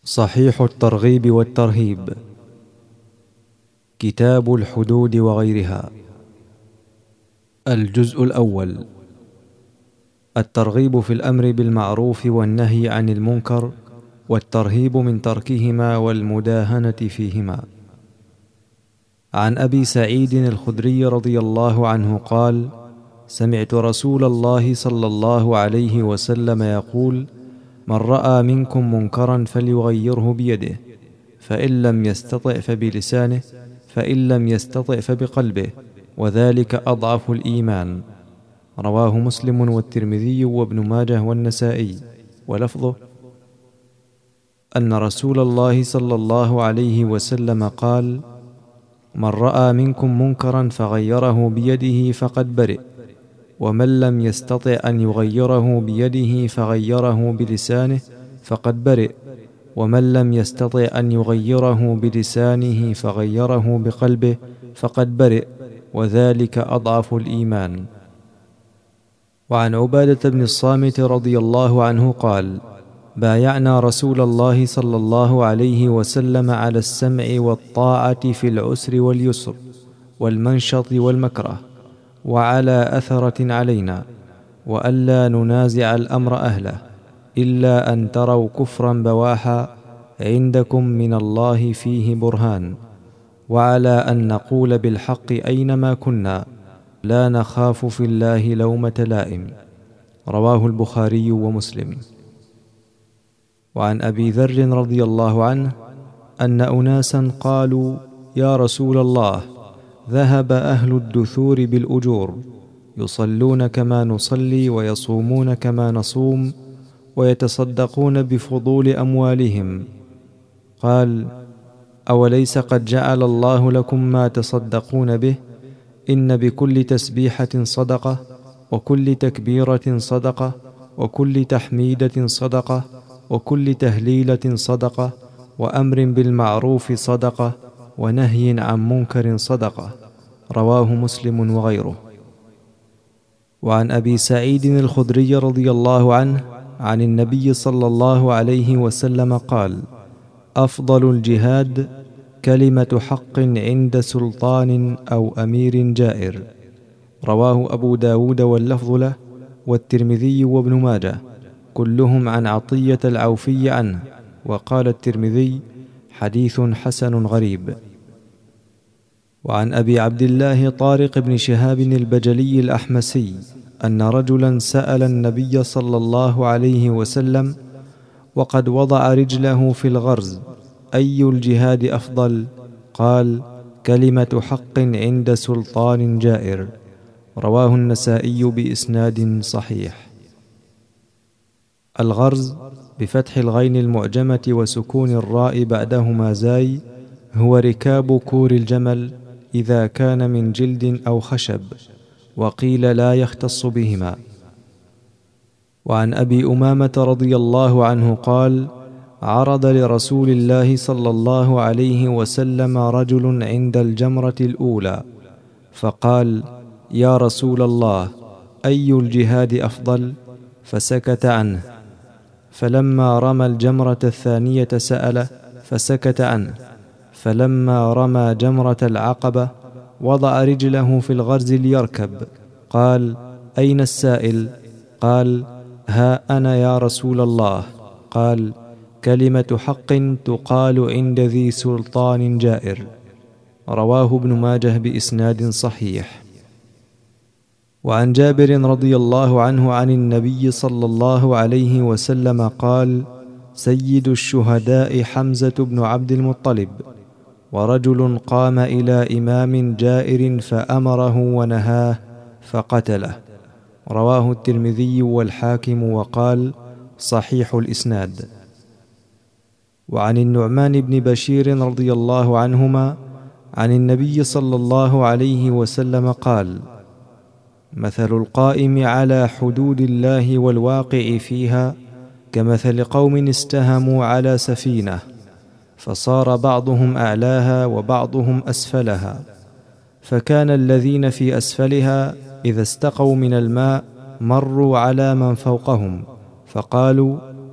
صحيح الترغيب والترهيب. كتاب الحدود وغيرها. الجزء الأول: الترغيب في الأمر بالمعروف والنهي عن المنكر، والترهيب من تركهما والمداهنة فيهما. عن أبي سعيد الخدري رضي الله عنه قال: سمعت رسول الله صلى الله عليه وسلم يقول: من رأى منكم منكرا فليغيره بيده، فإن لم يستطع فبلسانه، فإن لم يستطع فبقلبه، وذلك أضعف الإيمان. رواه مسلم والترمذي وابن ماجه والنسائي. ولفظه: أن رسول الله صلى الله عليه وسلم قال: من رأى منكم منكرا فغيره بيده فقد برئ، ومن لم يستطع أن يغيره بيده فغيره بلسانه فقد برئ، ومن لم يستطع أن يغيره بلسانه فغيره بقلبه فقد برئ، وذلك أضعف الإيمان. وعن عبادة بن الصامت رضي الله عنه قال: بايعنا رسول الله صلى الله عليه وسلم على السمع والطاعة في العسر واليسر والمنشط والمكره، وعلى أثرة علينا، وألا ننازع الأمر أهله، إلا أن تروا كفرا بواحا عندكم من الله فيه برهان، وعلى أن نقول بالحق أينما كنا، لا نخاف في الله لومة لائم. رواه البخاري ومسلم. وعن أبي ذر رضي الله عنه أن أناسا قالوا: يا رسول الله، ذهب أهل الدثور بالأجور، يصلون كما نصلي ويصومون كما نصوم ويتصدقون بفضول أموالهم. قال: أوليس قد جعل الله لكم ما تصدقون به؟ إن بكل تسبيحة صدقة، وكل تكبيرة صدقة، وكل تحميدة صدقة، وكل تهليلة صدقة، وأمر بالمعروف صدقة، ونهي عن منكر صدقة. رواه مسلم وغيره. وعن أبي سعيد الخدري رضي الله عنه عن النبي صلى الله عليه وسلم قال: أفضل الجهاد كلمة حق عند سلطان أو أمير جائر. رواه أبو داود واللفظ له، والترمذي وابن ماجه، كلهم عن عطية العوفي عنه. وقال الترمذي: حديث حسن غريب. وعن أبي عبد الله طارق بن شهاب البجلي الأحمسي أن رجلا سأل النبي صلى الله عليه وسلم وقد وضع رجله في الغرز: أي الجهاد أفضل؟ قال: كلمة حق عند سلطان جائر. رواه النسائي بإسناد صحيح. الغرز بفتح الغين المعجمة وسكون الراء بعدهما زاي، هو ركاب كور الجمل إذا كان من جلد أو خشب، وقيل لا يختص بهما. وعن أبي أمامة رضي الله عنه قال: عرض لرسول الله صلى الله عليه وسلم رجل عند الجمرة الأولى، فقال: يا رسول الله، أي الجهاد أفضل؟ فسكت عنه. فلما رمى الجمرة الثانية سأله، فسكت عنه. فلما رمى جمرة العقبة وضع رجله في الغرز ليركب، قال: أين السائل؟ قال: ها أنا يا رسول الله. قال: كلمة حق تقال عند ذي سلطان جائر. رواه ابن ماجه بإسناد صحيح. وعن جابر رضي الله عنه عن النبي صلى الله عليه وسلم قال: سيد الشهداء حمزة بن عبد المطلب، ورجل قام إلى إمام جائر فأمره ونهاه فقتله. رواه الترمذي والحاكم وقال: صحيح الإسناد. وعن النعمان بن بشير رضي الله عنهما عن النبي صلى الله عليه وسلم قال: مثل القائم على حدود الله والواقع فيها كمثل قوم استهموا على سفينة، فصار بعضهم أعلاها وبعضهم أسفلها، فكان الذين في أسفلها إذا استقوا من الماء مروا على من فوقهم، فقالوا: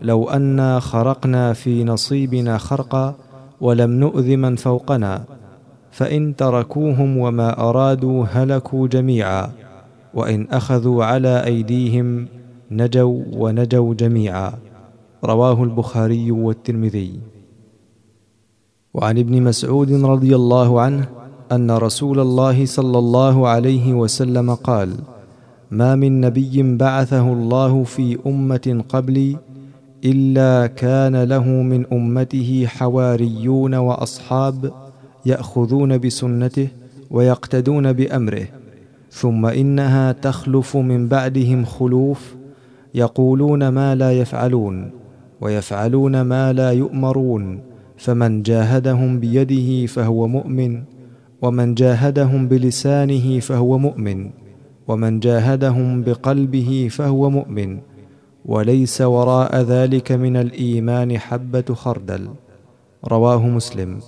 لو أنا خرقنا في نصيبنا خرقا ولم نؤذ من فوقنا، فإن تركوهم وما أرادوا هلكوا جميعا، وإن أخذوا على أيديهم نجوا ونجوا جميعا. رواه البخاري والترمذي. وعن ابن مسعود رضي الله عنه أن رسول الله صلى الله عليه وسلم قال: ما من نبي بعثه الله في أمة قبلي إلا كان له من أمته حواريون وأصحاب يأخذون بسنته ويقتدون بأمره، ثم إنها تخلف من بعدهم خلوف يقولون ما لا يفعلون ويفعلون ما لا يؤمرون، فمن جاهدهم بيده فهو مؤمن، ومن جاهدهم بلسانه فهو مؤمن، ومن جاهدهم بقلبه فهو مؤمن، وليس وراء ذلك من الإيمان حبة خردل. رواه مسلم.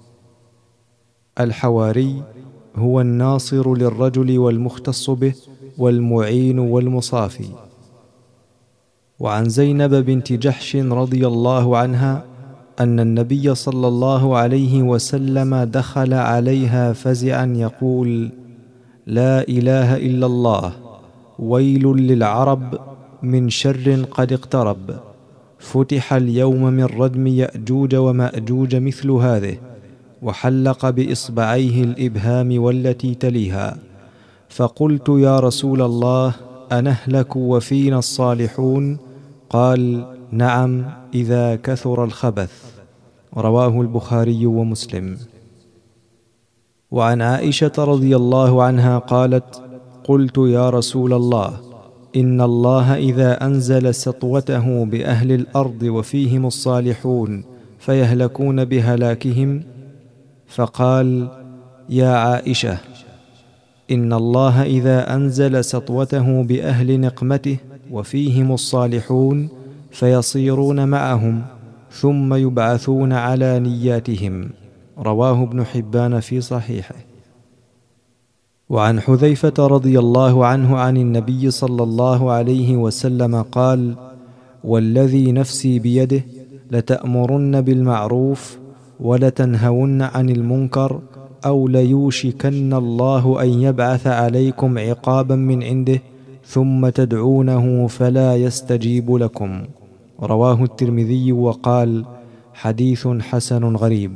الحواري هو الناصر للرجل والمختص به والمعين والمصافي. وعن زينب بنت جحش رضي الله عنها أن النبي صلى الله عليه وسلم دخل عليها فزعا يقول: لا إله إلا الله، ويل للعرب من شر قد اقترب، فتح اليوم من ردم يأجوج ومأجوج مثل هذه، وحلق بإصبعيه الإبهام والتي تليها. فقلت: يا رسول الله، أنهلك وفينا الصالحون؟ قال: نعم، إذا كثر الخبث. رواه البخاري ومسلم. وعن عائشة رضي الله عنها قالت: قلت: يا رسول الله، إن الله إذا أنزل سطوته بأهل الأرض وفيهم الصالحون فيهلكون بهلاكهم، فقال: يا عائشة، إن الله إذا أنزل سطوته بأهل نقمته وفيهم الصالحون فيصيرون معهم ثم يبعثون على نياتهم. رواه ابن حبان في صحيحه. وعن حذيفة رضي الله عنه عن النبي صلى الله عليه وسلم قال: والذي نفسي بيده لتأمرن بالمعروف ولتنهون عن المنكر، أو ليوشكن الله أن يبعث عليكم عقابا من عنده ثم تدعونه فلا يستجيب لكم. رواه الترمذي وقال: حديث حسن غريب.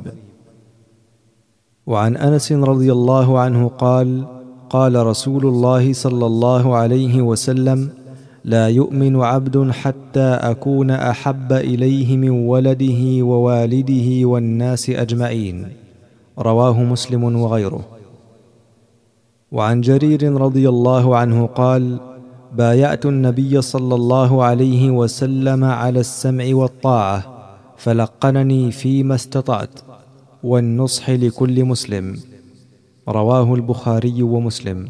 وعن أنس رضي الله عنه قال: قال رسول الله صلى الله عليه وسلم: لا يؤمن عبد حتى أكون أحب إليه من ولده ووالده والناس أجمعين. رواه مسلم وغيره. وعن جرير رضي الله عنه قال: بايعت النبي صلى الله عليه وسلم على السمع والطاعة، فلقنني فيما استطعت، والنصح لكل مسلم. رواه البخاري ومسلم.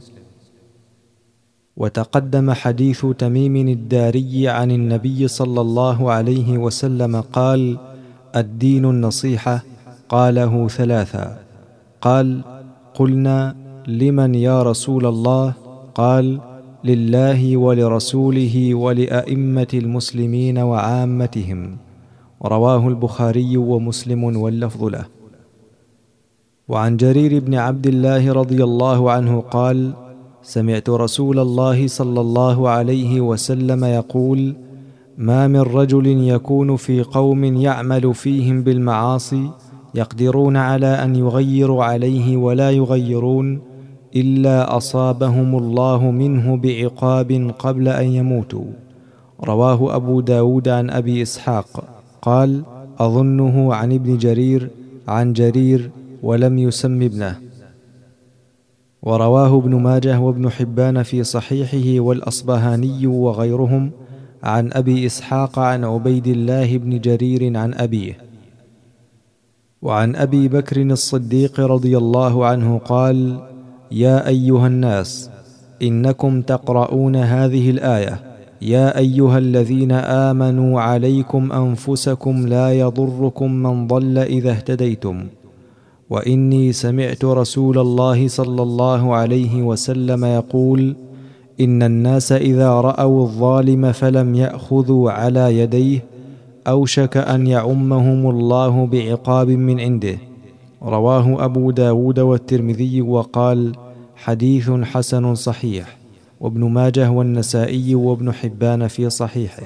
وتقدم حديث تميم الداري عن النبي صلى الله عليه وسلم قال: الدين النصيحة. قاله ثلاثا. قال: قلنا: لمن يا رسول الله؟ قال: لله ولرسوله ولأئمة المسلمين وعامتهم. رواه البخاري ومسلم واللفظ له. وعن جرير بن عبد الله رضي الله عنه قال: سمعت رسول الله صلى الله عليه وسلم يقول: ما من رجل يكون في قوم يعمل فيهم بالمعاصي يقدرون على أن يغيروا عليه ولا يغيرون إلا أصابهم الله منه بعقاب قبل أن يموتوا. رواه أبو داود عن أبي إسحاق قال: أظنه عن ابن جرير عن جرير ولم يسم ابنه. ورواه ابن ماجه وابن حبان في صحيحه والأصبهاني وغيرهم عن أبي إسحاق عن عبيد الله بن جرير عن أبيه. وعن أبي بكر الصديق رضي الله عنه قال: يا أيها الناس، إنكم تقرؤون هذه الآية: يا أيها الذين آمنوا عليكم أنفسكم لا يضركم من ضل إذا اهتديتم. وإني سمعت رسول الله صلى الله عليه وسلم يقول: إن الناس إذا رأوا الظالم فلم يأخذوا على يديه أوشك أن يعمهم الله بعقاب من عنده. رواه أبو داود والترمذي وقال: حديث حسن صحيح. وابن ماجه والنسائي وابن حبان في صحيحه.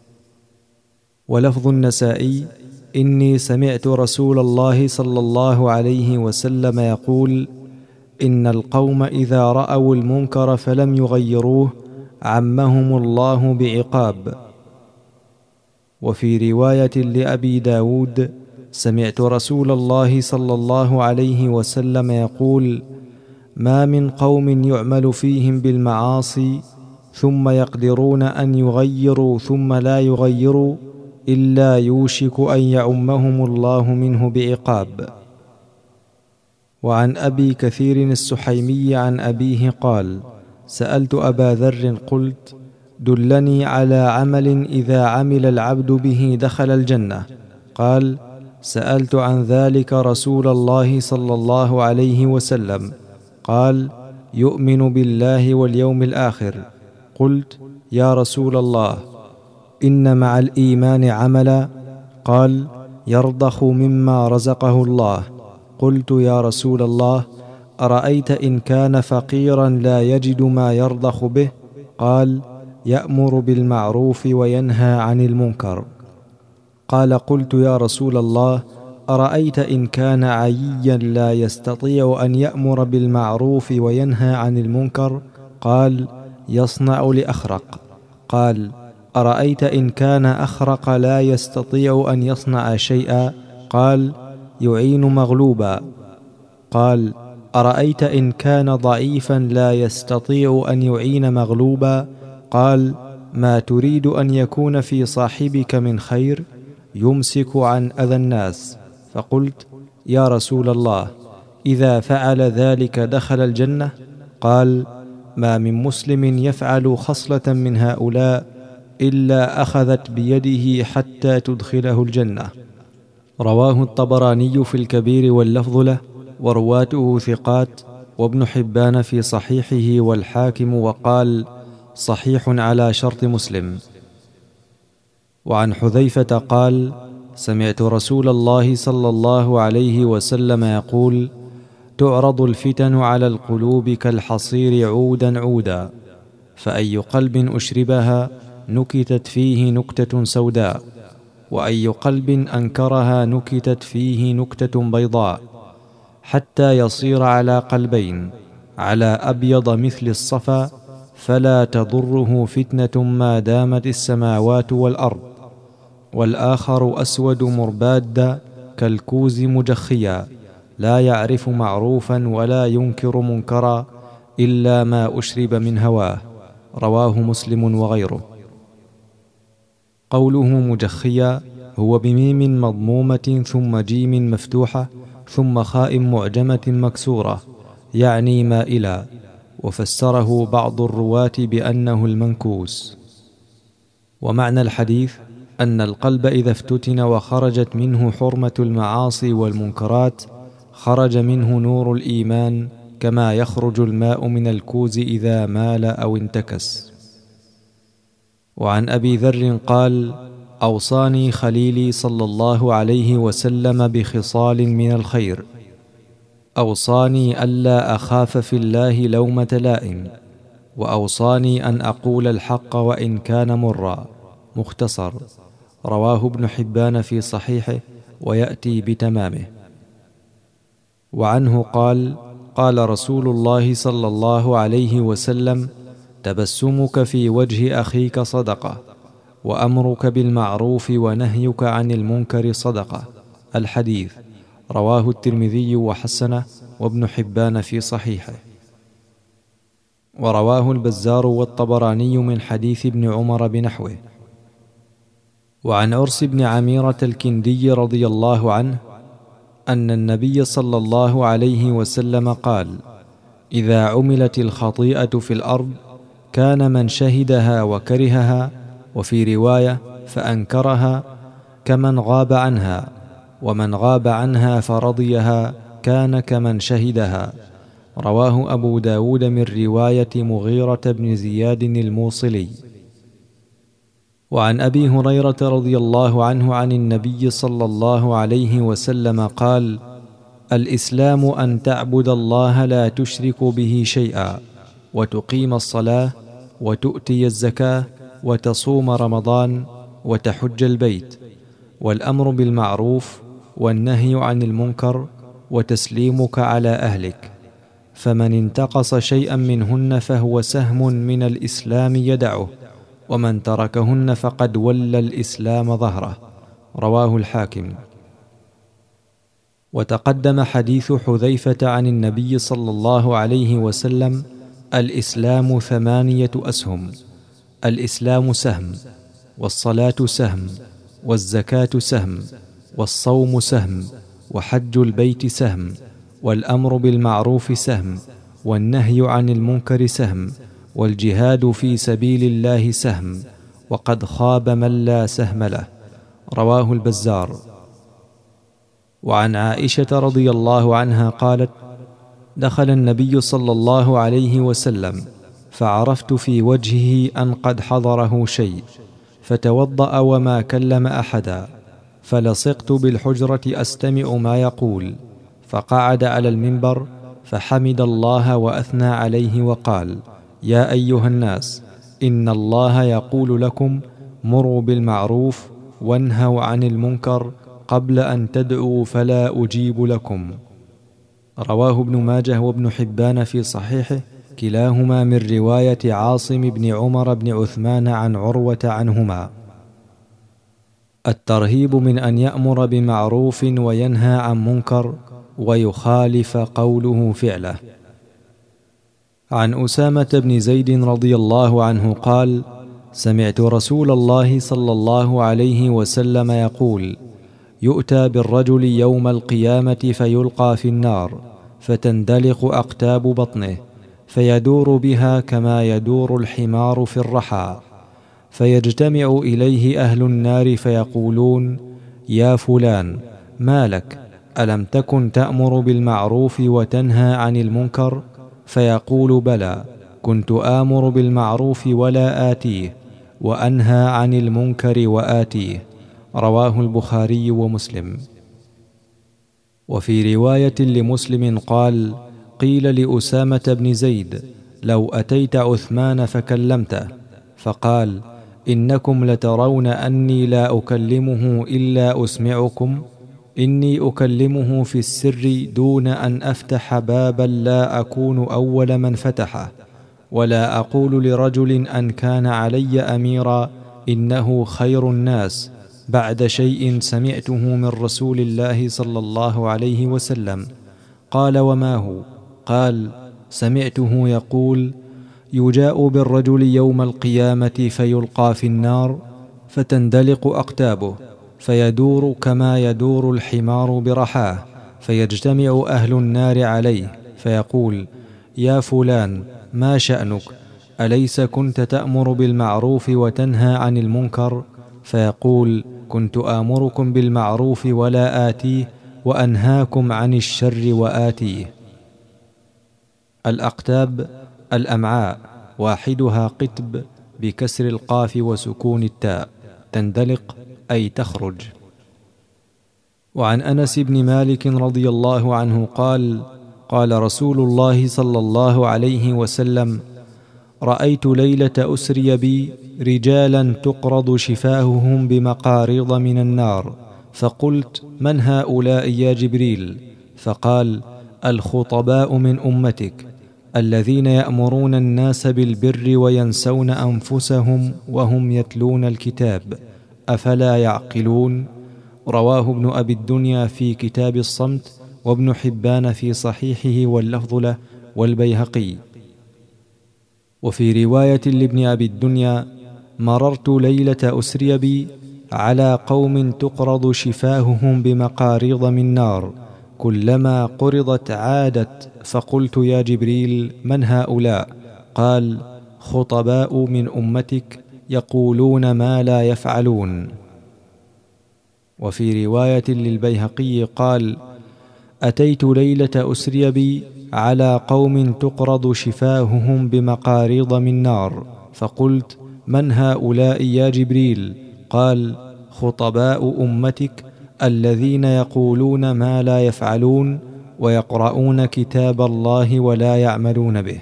ولفظ النسائي: إني سمعت رسول الله صلى الله عليه وسلم يقول: إن القوم إذا رأوا المنكر فلم يغيروه عمهم الله بعقاب. وفي رواية لأبي داود: سمعت رسول الله صلى الله عليه وسلم يقول: ما من قوم يعمل فيهم بالمعاصي ثم يقدرون أن يغيروا ثم لا يغيروا إلا يوشك أن يعمهم الله منه بعقاب. وعن أبي كثير السحيمي عن أبيه قال: سألت أبا ذر قلت: دلني على عمل إذا عمل العبد به دخل الجنة. قال: سألت عن ذلك رسول الله صلى الله عليه وسلم. قال: يؤمن بالله واليوم الآخر. قلت: يا رسول الله، إن مع الإيمان عملا. قال: يرضخ مما رزقه الله. قلت: يا رسول الله، أرأيت إن كان فقيرا لا يجد ما يرضخ به؟ قال: يأمر بالمعروف وينهى عن المنكر. قال: قلت: يا رسول الله، أرأيت إن كان عييا لا يستطيع أن يأمر بالمعروف وينهى عن المنكر؟ قال: يصنع لأخرق. قال: أرأيت إن كان أخرق لا يستطيع أن يصنع شيئا؟ قال: يعين مغلوبا. قال: أرأيت إن كان ضعيفا لا يستطيع أن يعين مغلوبا؟ قال: ما تريد أن يكون في صاحبك من خير؟ يمسك عن أذى الناس. فقلت: يا رسول الله، إذا فعل ذلك دخل الجنة؟ قال: ما من مسلم يفعل خصلة من هؤلاء إلا أخذت بيده حتى تدخله الجنة. رواه الطبراني في الكبير واللفظ له، ورواته ثقات، وابن حبان في صحيحه، والحاكم وقال: صحيح على شرط مسلم. وعن حذيفة قال: سمعت رسول الله صلى الله عليه وسلم يقول: تعرض الفتن على القلوب كالحصير عودا عودا، فأي قلب أشربها نكتت فيه نكتة سوداء، وأي قلب أنكرها نكتت فيه نكتة بيضاء، حتى يصير على قلبين، على أبيض مثل الصفا، فلا تضره فتنة ما دامت السماوات والأرض، والآخر أسود مربادا كالكوز مجخيا، لا يعرف معروفا ولا ينكر منكرا إلا ما أشرب من هواه. رواه مسلم وغيره. قوله مجخيا هو بميم مضمومة ثم جيم مفتوحة ثم خاء معجمة مكسورة، يعني مائلا، وفسره بعض الرواة بأنه المنكوس. ومعنى الحديث أن القلب إذا افتتن وخرجت منه حرمة المعاصي والمنكرات خرج منه نور الإيمان، كما يخرج الماء من الكوز إذا مال أو انتكس. وعن أبي ذر قال: أوصاني خليلي صلى الله عليه وسلم بخصال من الخير. أوصاني ألا أخاف في الله لومة لائم، وأوصاني أن أقول الحق وإن كان مرا. مختصر. رواه ابن حبان في صحيحه، ويأتي بتمامه. وعنه قال: قال رسول الله صلى الله عليه وسلم: تبسمك في وجه أخيك صدقة، وأمرك بالمعروف ونهيك عن المنكر صدقة. الحديث. رواه الترمذي وحسنه، وابن حبان في صحيحه. ورواه البزار والطبراني من حديث ابن عمر بنحوه. وعن عرس بن عميرة الكندي رضي الله عنه أن النبي صلى الله عليه وسلم قال: إذا عملت الخطيئة في الأرض كان من شهدها وكرهها، وفي رواية فأنكرها، كمن غاب عنها، ومن غاب عنها فرضيها كان كمن شهدها. رواه أبو داود من رواية مغيرة بن زياد الموصلي. وعن أبي هريرة رضي الله عنه عن النبي صلى الله عليه وسلم قال: الإسلام أن تعبد الله لا تشرك به شيئا، وتقيم الصلاة، وتؤتي الزكاة، وتصوم رمضان، وتحج البيت، والأمر بالمعروف والنهي عن المنكر، وتسليمك على أهلك. فمن انتقص شيئا منهن فهو سهم من الإسلام يدعه، ومن تركهن فقد ولى الإسلام ظهره. رواه الحاكم. وتقدم حديث حذيفة عن النبي صلى الله عليه وسلم: الإسلام 8 أسهم: الإسلام سهم، والصلاة سهم، والزكاة سهم، والصوم سهم، وحج البيت سهم، والأمر بالمعروف سهم، والنهي عن المنكر سهم، والجهاد في سبيل الله سهم، وقد خاب من لا سهم له. رواه البزار. وعن عائشة رضي الله عنها قالت: دخل النبي صلى الله عليه وسلم فعرفت في وجهه أن قد حضره شيء، فتوضأ وما كلم أحدا، فلصقت بالحجرة أستمع ما يقول، فقعد على المنبر فحمد الله وأثنى عليه وقال: يا أيها الناس، إن الله يقول لكم: مروا بالمعروف وانهوا عن المنكر قبل أن تدعوا فلا أجيب لكم. رواه ابن ماجه وابن حبان في صحيحه، كلاهما من رواية عاصم بن عمر بن عثمان عن عروة عنهما. الترهيب من أن يأمر بمعروف وينهى عن منكر، ويخالف قوله فعله. عن أسامة بن زيد رضي الله عنه قال: سمعت رسول الله صلى الله عليه وسلم يقول: يؤتى بالرجل يوم القيامة فيلقى في النار، فتندلق أقتاب بطنه، فيدور بها كما يدور الحمار في الرحى، فيجتمع إليه أهل النار فيقولون: يا فلان، ما لك؟ ألم تكن تأمر بالمعروف وتنهى عن المنكر؟ فيقول: بلى، كنت آمر بالمعروف ولا آتيه، وأنهى عن المنكر وآتيه. رواه البخاري ومسلم. وفي رواية لمسلم قال: قيل لأسامة بن زيد: لو أتيت عثمان فكلمته، فقال: إنكم لترون أني لا أكلمه إلا أسمعكم، إني أكلمه في السر دون أن أفتح بابا لا أكون أول من فتحه، ولا أقول لرجل أن كان علي أميرا إنه خير الناس بعد شيء سمعته من رسول الله صلى الله عليه وسلم. قال: وما هو؟ قال: سمعته يقول: يجاء بالرجل يوم القيامة فيلقى في النار، فتندلق أقتابه، فيدور كما يدور الحمار برحاه، فيجتمع أهل النار عليه، فيقول: يا فلان، ما شأنك؟ أليس كنت تأمر بالمعروف وتنهى عن المنكر؟ فيقول: كنت آمركم بالمعروف ولا آتيه، وأنهاكم عن الشر وآتيه. الأقتاب الأمعاء، واحدها قتب بكسر القاف وسكون التاء، تندلق أي تخرج. وعن أنس بن مالك رضي الله عنه قال: قال رسول الله صلى الله عليه وسلم: رأيت ليلة أسري بي رجالا تقرض شفاههم بمقاريض من النار، فقلت: من هؤلاء يا جبريل؟ فقال: الخطباء من أمتك، الذين يأمرون الناس بالبر وينسون أنفسهم وهم يتلون الكتاب، أفلا يعقلون؟ رواه ابن أبي الدنيا في كتاب الصمت، وابن حبان في صحيحه واللفظ له، والبيهقي. وفي رواية لابن أبي الدنيا: مررت ليلة أسري بي على قوم تقرض شفاههم بمقاريض من نار، كلما قرضت عادت، فقلت: يا جبريل، من هؤلاء؟ قال: خطباء من أمتك يقولون ما لا يفعلون. وفي رواية للبيهقي قال: أتيت ليلة أسري بي على قوم تقرض شفاههم بمقاريض من نار، فقلت: من هؤلاء يا جبريل؟ قال: خطباء أمتك الذين يقولون ما لا يفعلون ويقرؤون كتاب الله ولا يعملون به.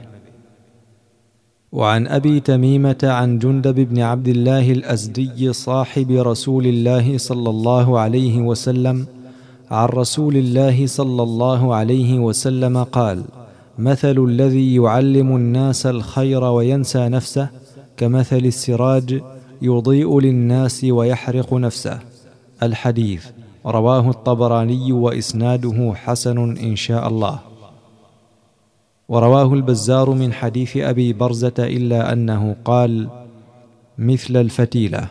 وعن أبي تميمة عن جندب بن عبد الله الأزدي صاحب رسول الله صلى الله عليه وسلم عن رسول الله صلى الله عليه وسلم قال: مثل الذي يعلم الناس الخير وينسى نفسه كمثل السراج يضيء للناس ويحرق نفسه. الحديث رواه الطبراني وإسناده حسن إن شاء الله. ورواه البزار من حديث أبي برزة إلا أنه قال: مثل الفتيلة.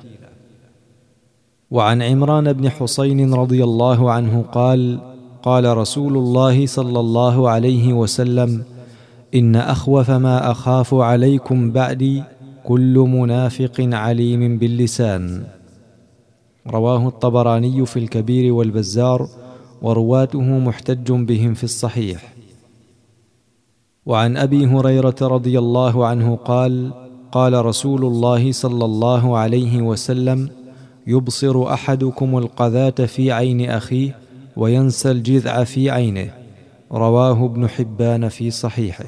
وعن عمران بن حسين رضي الله عنه قال: قال رسول الله صلى الله عليه وسلم: إن أخوف ما أخاف عليكم بعدي كل منافق عليم باللسان. رواه الطبراني في الكبير والبزار، ورواته محتج بهم في الصحيح. وعن أبي هريرة رضي الله عنه قال: قال رسول الله صلى الله عليه وسلم: يبصر أحدكم القذاة في عين أخيه وينسى الجذع في عينه. رواه ابن حبان في صحيحه.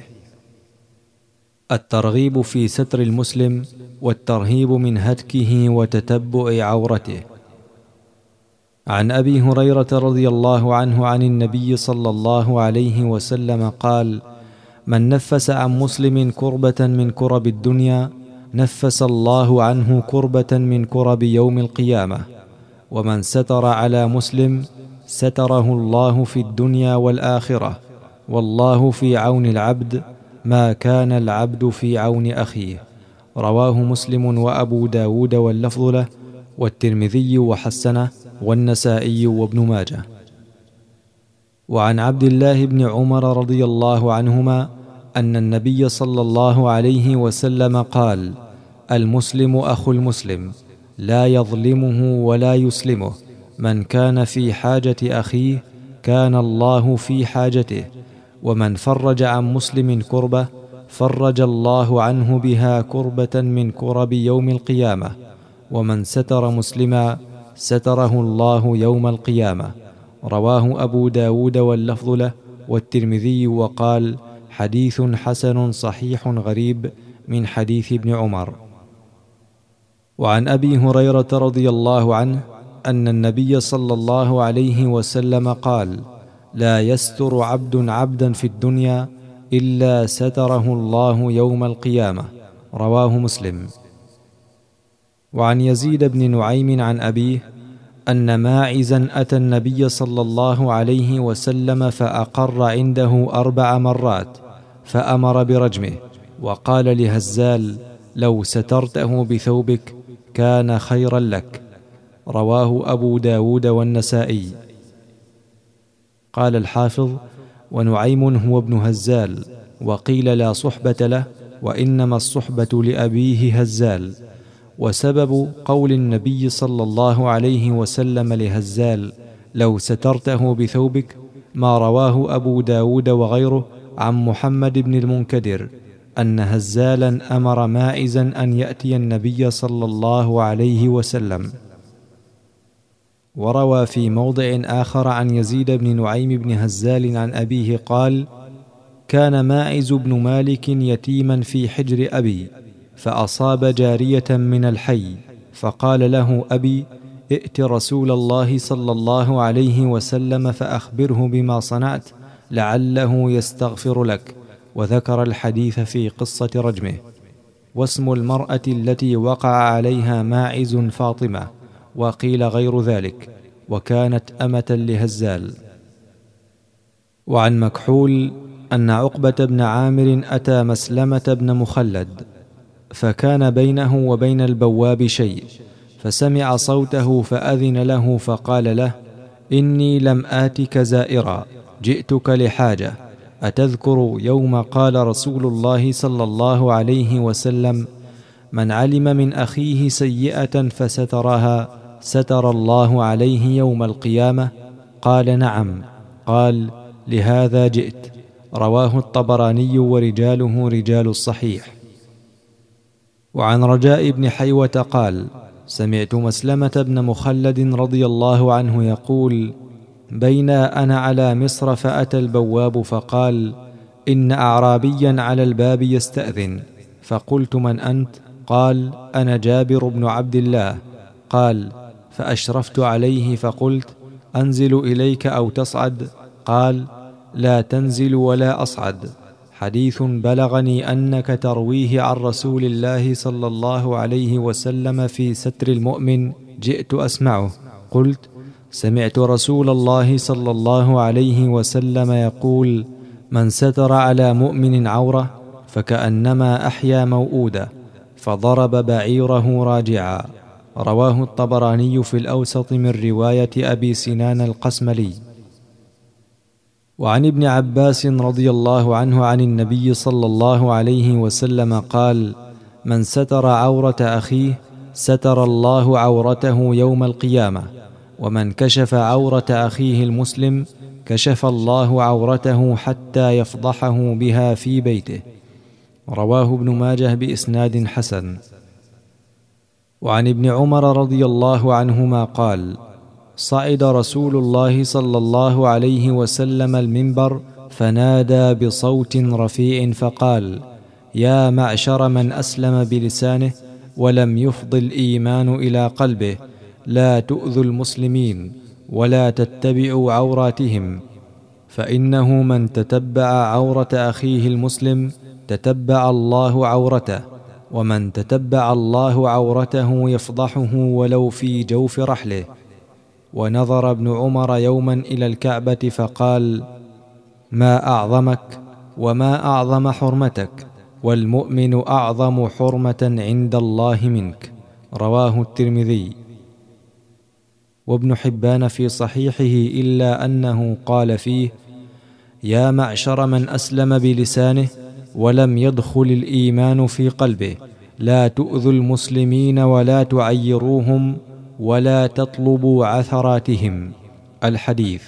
الترغيب في ستر المسلم والترهيب من هتكه وتتبع عورته. عن أبي هريرة رضي الله عنه عن النبي صلى الله عليه وسلم قال: من نفس عن مسلم كربة من كرب الدنيا نفس الله عنه كربة من كرب يوم القيامة. ومن ستر على مسلم ستره الله في الدنيا والآخرة، والله في عون العبد ما كان العبد في عون أخيه. رواه مسلم وأبو داود واللفظ له، والترمذي وحسنه، والنسائي وابن ماجه. وعن عبد الله بن عمر رضي الله عنهما أن النبي صلى الله عليه وسلم قال: المسلم أخو المسلم لا يظلمه ولا يسلمه، من كان في حاجة أخيه كان الله في حاجته، ومن فرج عن مسلم كربة فرج الله عنه بها كربة من كرب يوم القيامة، ومن ستر مسلما ستره الله يوم القيامة. رواه أبو داود واللفظ له، والترمذي، وقال: حديث حسن صحيح غريب من حديث ابن عمر. وعن أبي هريرة رضي الله عنه أن النبي صلى الله عليه وسلم قال: لا يستر عبد عبدا في الدنيا إلا ستره الله يوم القيامة. رواه مسلم. وعن يزيد بن نعيم عن أبيه أن ماعزا أتى النبي صلى الله عليه وسلم فأقر عنده 4 مرات، فأمر برجمه، وقال لهزال: لو سترته بثوبك كان خيرا لك. رواه أبو داود والنسائي. قال الحافظ: ونعيم هو ابن هزال، وقيل لا صحبة له، وإنما الصحبة لأبيه هزال. وسبب قول النبي صلى الله عليه وسلم لهزال: لو سترته بثوبك، ما رواه أبو داود وغيره عن محمد بن المنكدر أن هزالا أمر ماعزا أن يأتي النبي صلى الله عليه وسلم. وروى في موضع آخر عن يزيد بن نعيم بن هزال عن أبيه قال: كان ماعز بن مالك يتيما في حجر أبي، فأصاب جارية من الحي، فقال له أبي: ائت رسول الله صلى الله عليه وسلم فأخبره بما صنعت لعله يستغفر لك. وذكر الحديث في قصة رجمه. واسم المرأة التي وقع عليها ماعز فاطمة، وقيل غير ذلك، وكانت أمة لهزال. وعن مكحول أن عقبة بن عامر أتى مسلمة بن مخلد، فكان بينه وبين البواب شيء، فسمع صوته فأذن له، فقال له: إني لم آتك زائرا، جئتك لحاجة. أتذكر يوم قال رسول الله صلى الله عليه وسلم: من علم من أخيه سيئة فسترها ستر الله عليه يوم القيامة؟ قال: نعم. قال: لهذا جئت. رواه الطبراني ورجاله رجال الصحيح. وعن رجاء بن حيوة قال: سمعت مسلمة بن مخلد رضي الله عنه يقول: بين أنا على مصر فأتى البواب فقال: إن أعرابيا على الباب يستأذن. فقلت: من أنت؟ قال: أنا جابر بن عبد الله. قال: فأشرفت عليه فقلت: أنزل إليك أو تصعد؟ قال: لا تنزل ولا أصعد. حديث بلغني أنك ترويه عن رسول الله صلى الله عليه وسلم في ستر المؤمن، جئت أسمعه. قلت: سمعت رسول الله صلى الله عليه وسلم يقول: من ستر على مؤمن عورة فكأنما أحيا موؤودة، فضرب بعيره راجعا. رواه الطبراني في الأوسط من رواية أبي سنان القسملي. وعن ابن عباس رضي الله عنه عن النبي صلى الله عليه وسلم قال: من ستر عورة أخيه ستر الله عورته يوم القيامة، ومن كشف عورة أخيه المسلم كشف الله عورته حتى يفضحه بها في بيته. رواه ابن ماجه بإسناد حسن. وعن ابن عمر رضي الله عنهما قال: صعد رسول الله صلى الله عليه وسلم المنبر فنادى بصوت رفيع فقال: يا معشر من أسلم بلسانه ولم يفض الإيمان إلى قلبه، لا تؤذوا المسلمين ولا تتبعوا عوراتهم، فإنه من تتبع عورة أخيه المسلم تتبع الله عورته، ومن تتبع الله عورته يفضحه ولو في جوف رحله. ونظر ابن عمر يوما إلى الكعبة فقال: ما أعظمك وما أعظم حرمتك، والمؤمن أعظم حرمة عند الله منك. رواه الترمذي. وابن حبان في صحيحه إلا أنه قال فيه: يا معشر من أسلم بلسانه ولم يدخل الإيمان في قلبه، لا تؤذوا المسلمين ولا تعيروهم ولا تطلبوا عثراتهم. الحديث.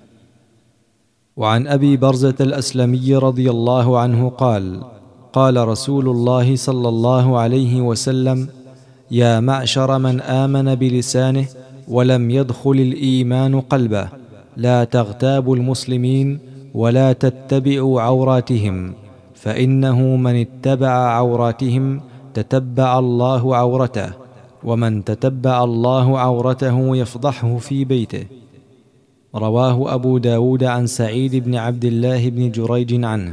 وعن أبي برزة الأسلمي رضي الله عنه قال: قال رسول الله صلى الله عليه وسلم: يا معشر من آمن بلسانه ولم يدخل الإيمان قلبه، لا تغتابوا المسلمين ولا تتبعوا عوراتهم، فإنه من اتبع عوراتهم تتبع الله عورته، ومن تتبع الله عورته يفضحه في بيته. رواه أبو داود عن سعيد بن عبد الله بن جريج عنه.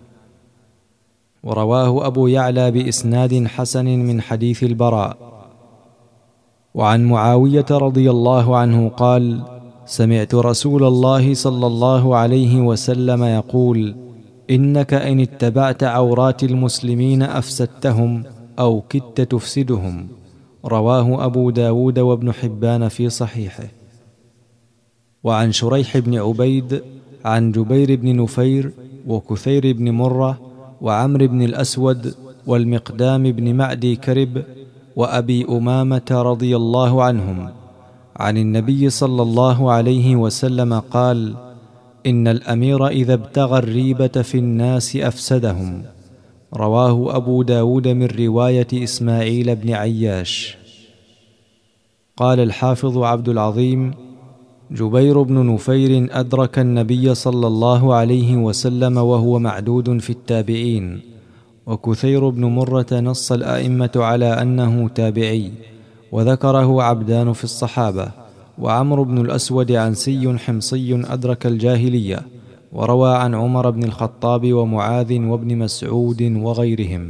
ورواه أبو يعلى بإسناد حسن من حديث البراء. وعن معاوية رضي الله عنه قال: سمعت رسول الله صلى الله عليه وسلم يقول: إنك إن اتبعت عورات المسلمين أفسدتهم أو كدت تفسدهم. رواه أبو داود وابن حبان في صحيحه. وعن شريح بن عبيد عن جبير بن نفير وكثير بن مرة وعمر بن الأسود والمقدام بن معدي كرب وأبي أمامة رضي الله عنهم عن النبي صلى الله عليه وسلم قال: إن الأمير إذا ابتغى الريبة في الناس أفسدهم. رواه أبو داود من رواية إسماعيل بن عياش. قال الحافظ عبد العظيم: جبير بن نفير أدرك النبي صلى الله عليه وسلم وهو معدود في التابعين، وكثير بن مرة نص الأئمة على أنه تابعي، وذكره عبدان في الصحابة، وعمر بن الأسود عنسي حمصي أدرك الجاهلية، وروى عن عمر بن الخطاب ومعاذ وابن مسعود وغيرهم.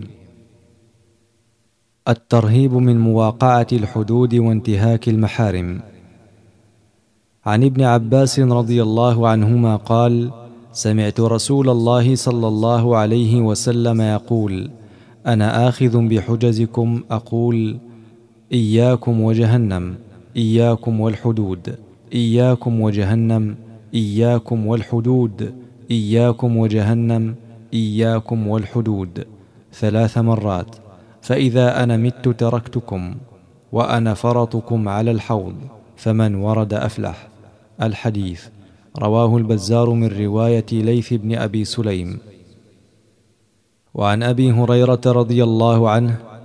الترهيب من مواقعة الحدود وانتهاك المحارم. عن ابن عباس رضي الله عنهما قال: سمعت رسول الله صلى الله عليه وسلم يقول: أنا آخذ بحجزكم، أقول: إياكم وجهنم، إياكم والحدود، إياكم وجهنم، إياكم والحدود، إياكم وجهنم، إياكم والحدود، 3 مرات، فإذا أنا مت تركتكم، وأنا فرطكم على الحوض، فمن ورد أفلح. الحديث. رواه البزار من رواية ليث بن أبي سليم. وعن أبي هريرة رضي الله عنه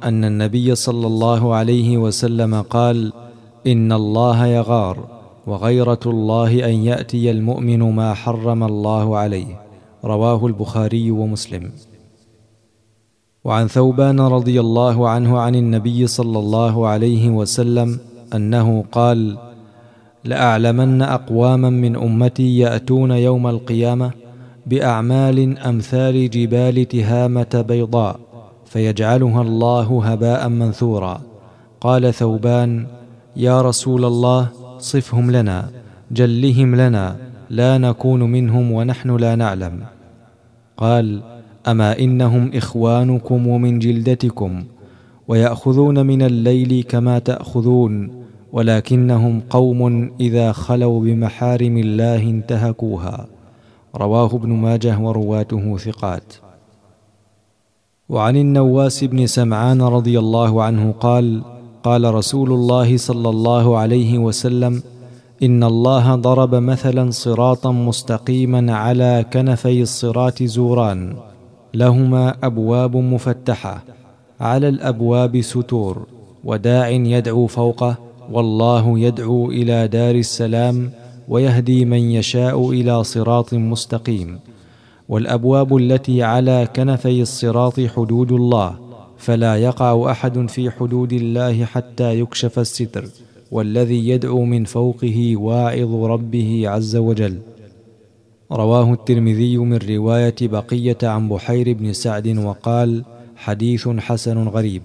أن النبي صلى الله عليه وسلم قال: إن الله يغار، وغيرة الله أن يأتي المؤمن ما حرم الله عليه. رواه البخاري ومسلم. وعن ثوبان رضي الله عنه عن النبي صلى الله عليه وسلم أنه قال: لأعلمن أقواما من أمتي يأتون يوم القيامة بأعمال أمثال جبال تهامة بيضاء، فيجعلها الله هباء منثورا. قال ثوبان: يا رسول الله، صفهم لنا، جلهم لنا، لا نكون منهم ونحن لا نعلم. قال: أما إنهم إخوانكم ومن جلدتكم، ويأخذون من الليل كما تأخذون، ولكنهم قوم إذا خلوا بمحارم الله انتهكوها. رواه ابن ماجه ورواته ثقات. وعن النواس بن سمعان رضي الله عنه قال: قال رسول الله صلى الله عليه وسلم: إن الله ضرب مثلا صراطا مستقيما على كنفي الصراط زوران، لهما أبواب مفتحة، على الأبواب ستور، وداع يدعو فوقه، والله يدعو إلى دار السلام، ويهدي من يشاء إلى صراط مستقيم. والأبواب التي على كنفي الصراط حدود الله، فلا يقع أحد في حدود الله حتى يكشف الستر، والذي يدعو من فوقه واعظ ربه عز وجل. رواه الترمذي من رواية بقية عن بحير بن سعد وقال: حديث حسن غريب.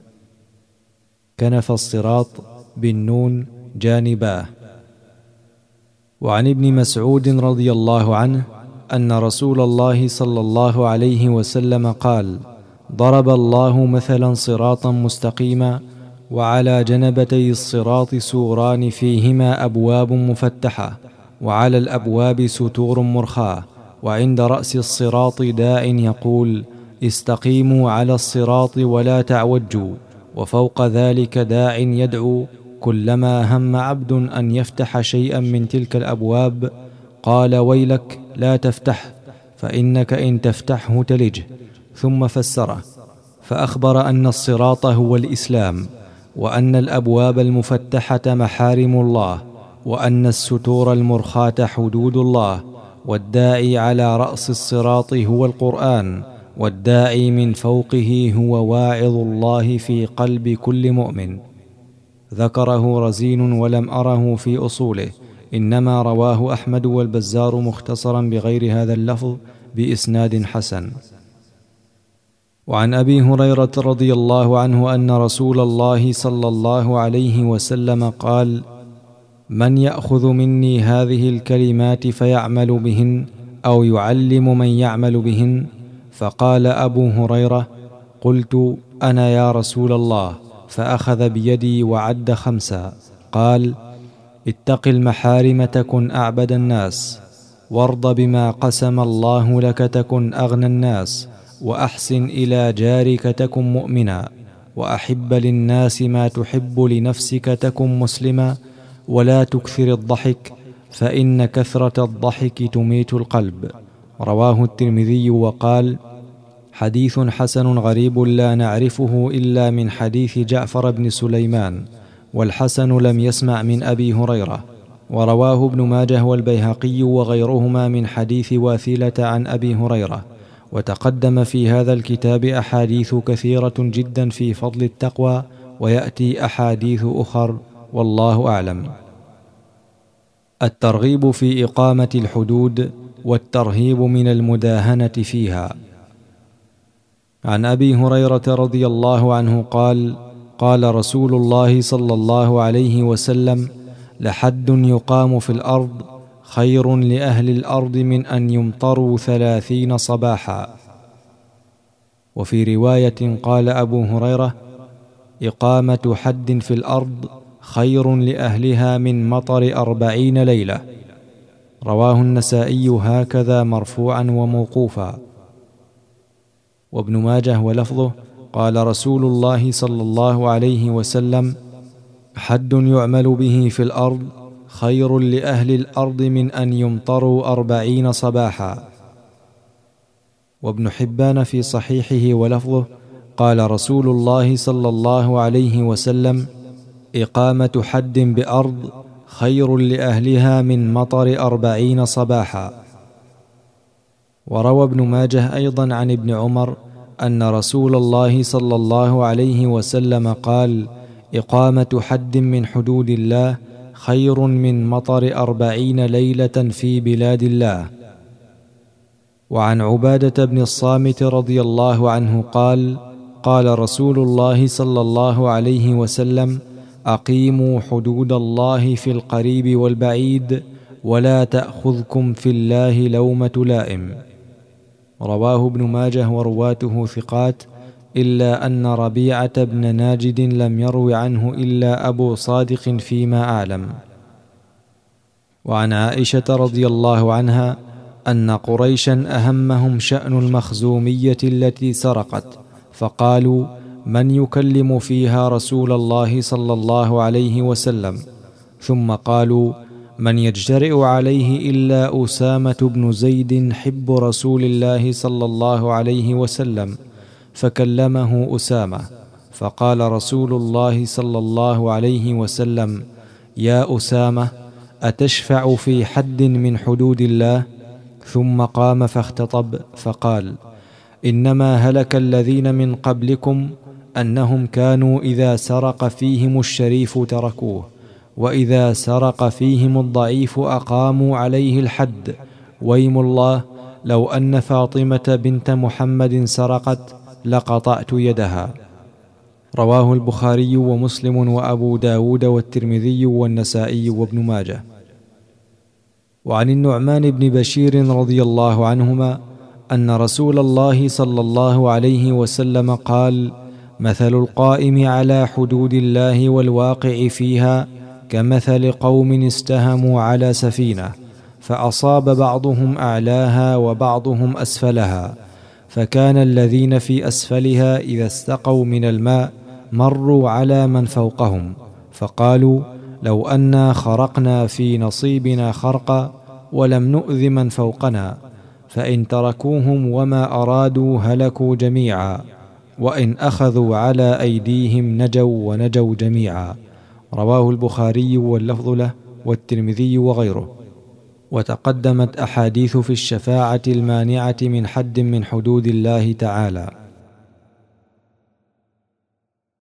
كنف الصراط بالنون جانباه. وعن ابن مسعود رضي الله عنه أن رسول الله صلى الله عليه وسلم قال: ضرب الله مثلا صراطا مستقيما، وعلى جنبتي الصراط سوران فيهما أبواب مفتحة، وعلى الأبواب ستور مرخاة، وعند رأس الصراط داع يقول: استقيموا على الصراط ولا تعوجوا، وفوق ذلك داع يدعو: كلما هم عبد أن يفتح شيئا من تلك الأبواب قال: ويلك لا تفتح، فإنك إن تفتحه تلجه. ثم فسره فأخبر أن الصراط هو الإسلام، وأن الأبواب المفتحة محارم الله، وأن الستور المرخاة حدود الله، والداعي على رأس الصراط هو القرآن، والداعي من فوقه هو واعظ الله في قلب كل مؤمن. ذكره رزين ولم أره في أصوله، إنما رواه أحمد والبزار مختصرا بغير هذا اللفظ بإسناد حسن. وعن أبي هريرة رضي الله عنه أن رسول الله صلى الله عليه وسلم قال: من يأخذ مني هذه الكلمات فيعمل بهن أو يعلم من يعمل بهن؟ فقال أبو هريرة: قلت: أنا يا رسول الله. فأخذ بيدي وعد 5. قال: اتق المحارم تكن أعبد الناس، وارض بما قسم الله لك تكن أغنى الناس، وأحسن إلى جارك تكن مؤمنا، وأحب للناس ما تحب لنفسك تكن مسلما، ولا تكثر الضحك فإن كثرة الضحك تميت القلب. رواه الترمذي وقال: حديث حسن غريب لا نعرفه إلا من حديث جعفر بن سليمان، والحسن لم يسمع من أبي هريرة. ورواه ابن ماجه والبيهقي وغيرهما من حديث واثلة عن أبي هريرة. وتقدم في هذا الكتاب أحاديث كثيرة جدا في فضل التقوى، ويأتي أحاديث أخر، والله أعلم. الترغيب في إقامة الحدود والترهيب من المداهنة فيها. عن أبي هريرة رضي الله عنه قال: قال رسول الله صلى الله عليه وسلم: لحد يقام في الأرض خير لأهل الأرض من أن يمطروا 30 صباحا. وفي رواية قال أبو هريرة: إقامة حد في الأرض خير لأهلها من مطر 40 ليلة. رواه النسائي هكذا مرفوعا وموقوفا. وابن ماجه ولفظه: قال رسول الله صلى الله عليه وسلم: حد يعمل به في الأرض خير لأهل الأرض من أن يمطروا 40 صباحا. وابن حبان في صحيحه ولفظه: قال رسول الله صلى الله عليه وسلم: إقامة حد بأرض خير لأهلها من مطر 40 صباحا. وروى ابن ماجه أيضا عن ابن عمر أن رسول الله صلى الله عليه وسلم قال: إقامة حد من حدود الله خير من مطر 40 ليلة في بلاد الله. وعن عبادة بن الصامت رضي الله عنه قال: قال رسول الله صلى الله عليه وسلم: أقيموا حدود الله في القريب والبعيد، ولا تأخذكم في الله لومة لائم. رواه ابن ماجه ورواته ثقات، إلا أن ربيعة بن ناجد لم يروي عنه إلا أبو صادق فيما أعلم. وعن عائشة رضي الله عنها أن قريشا أهمهم شأن المخزومية التي سرقت، فقالوا: من يكلم فيها رسول الله صلى الله عليه وسلم؟ ثم قالوا: من يجترئ عليه إلا أسامة بن زيد حب رسول الله صلى الله عليه وسلم، فكلمه أسامة، فقال رسول الله صلى الله عليه وسلم: يا أسامة، أتشفع في حد من حدود الله؟ ثم قام فاختطب فقال: إنما هلك الذين من قبلكم أنهم كانوا إذا سرق فيهم الشريف تركوه، وإذا سرق فيهم الضعيف أقاموا عليه الحد. ويم الله، لو أن فاطمة بنت محمد سرقت لقطعت يدها. رواه البخاري ومسلم وأبو داود والترمذي والنسائي وابن ماجه. وعن النعمان بن بشير رضي الله عنهما أن رسول الله صلى الله عليه وسلم قال: مثل القائم على حدود الله والواقع فيها كمثل قوم استهموا على سفينة، فأصاب بعضهم أعلاها وبعضهم أسفلها، فكان الذين في أسفلها إذا استقوا من الماء مروا على من فوقهم، فقالوا: لو أنا خرقنا في نصيبنا خرقا ولم نؤذ من فوقنا، فإن تركوهم وما أرادوا هلكوا جميعا، وإن أخذوا على أيديهم نجوا ونجوا جميعا. رواه البخاري واللفظ له والترمذي وغيره. وتقدمت أحاديث في الشفاعة المانعة من حد من حدود الله تعالى.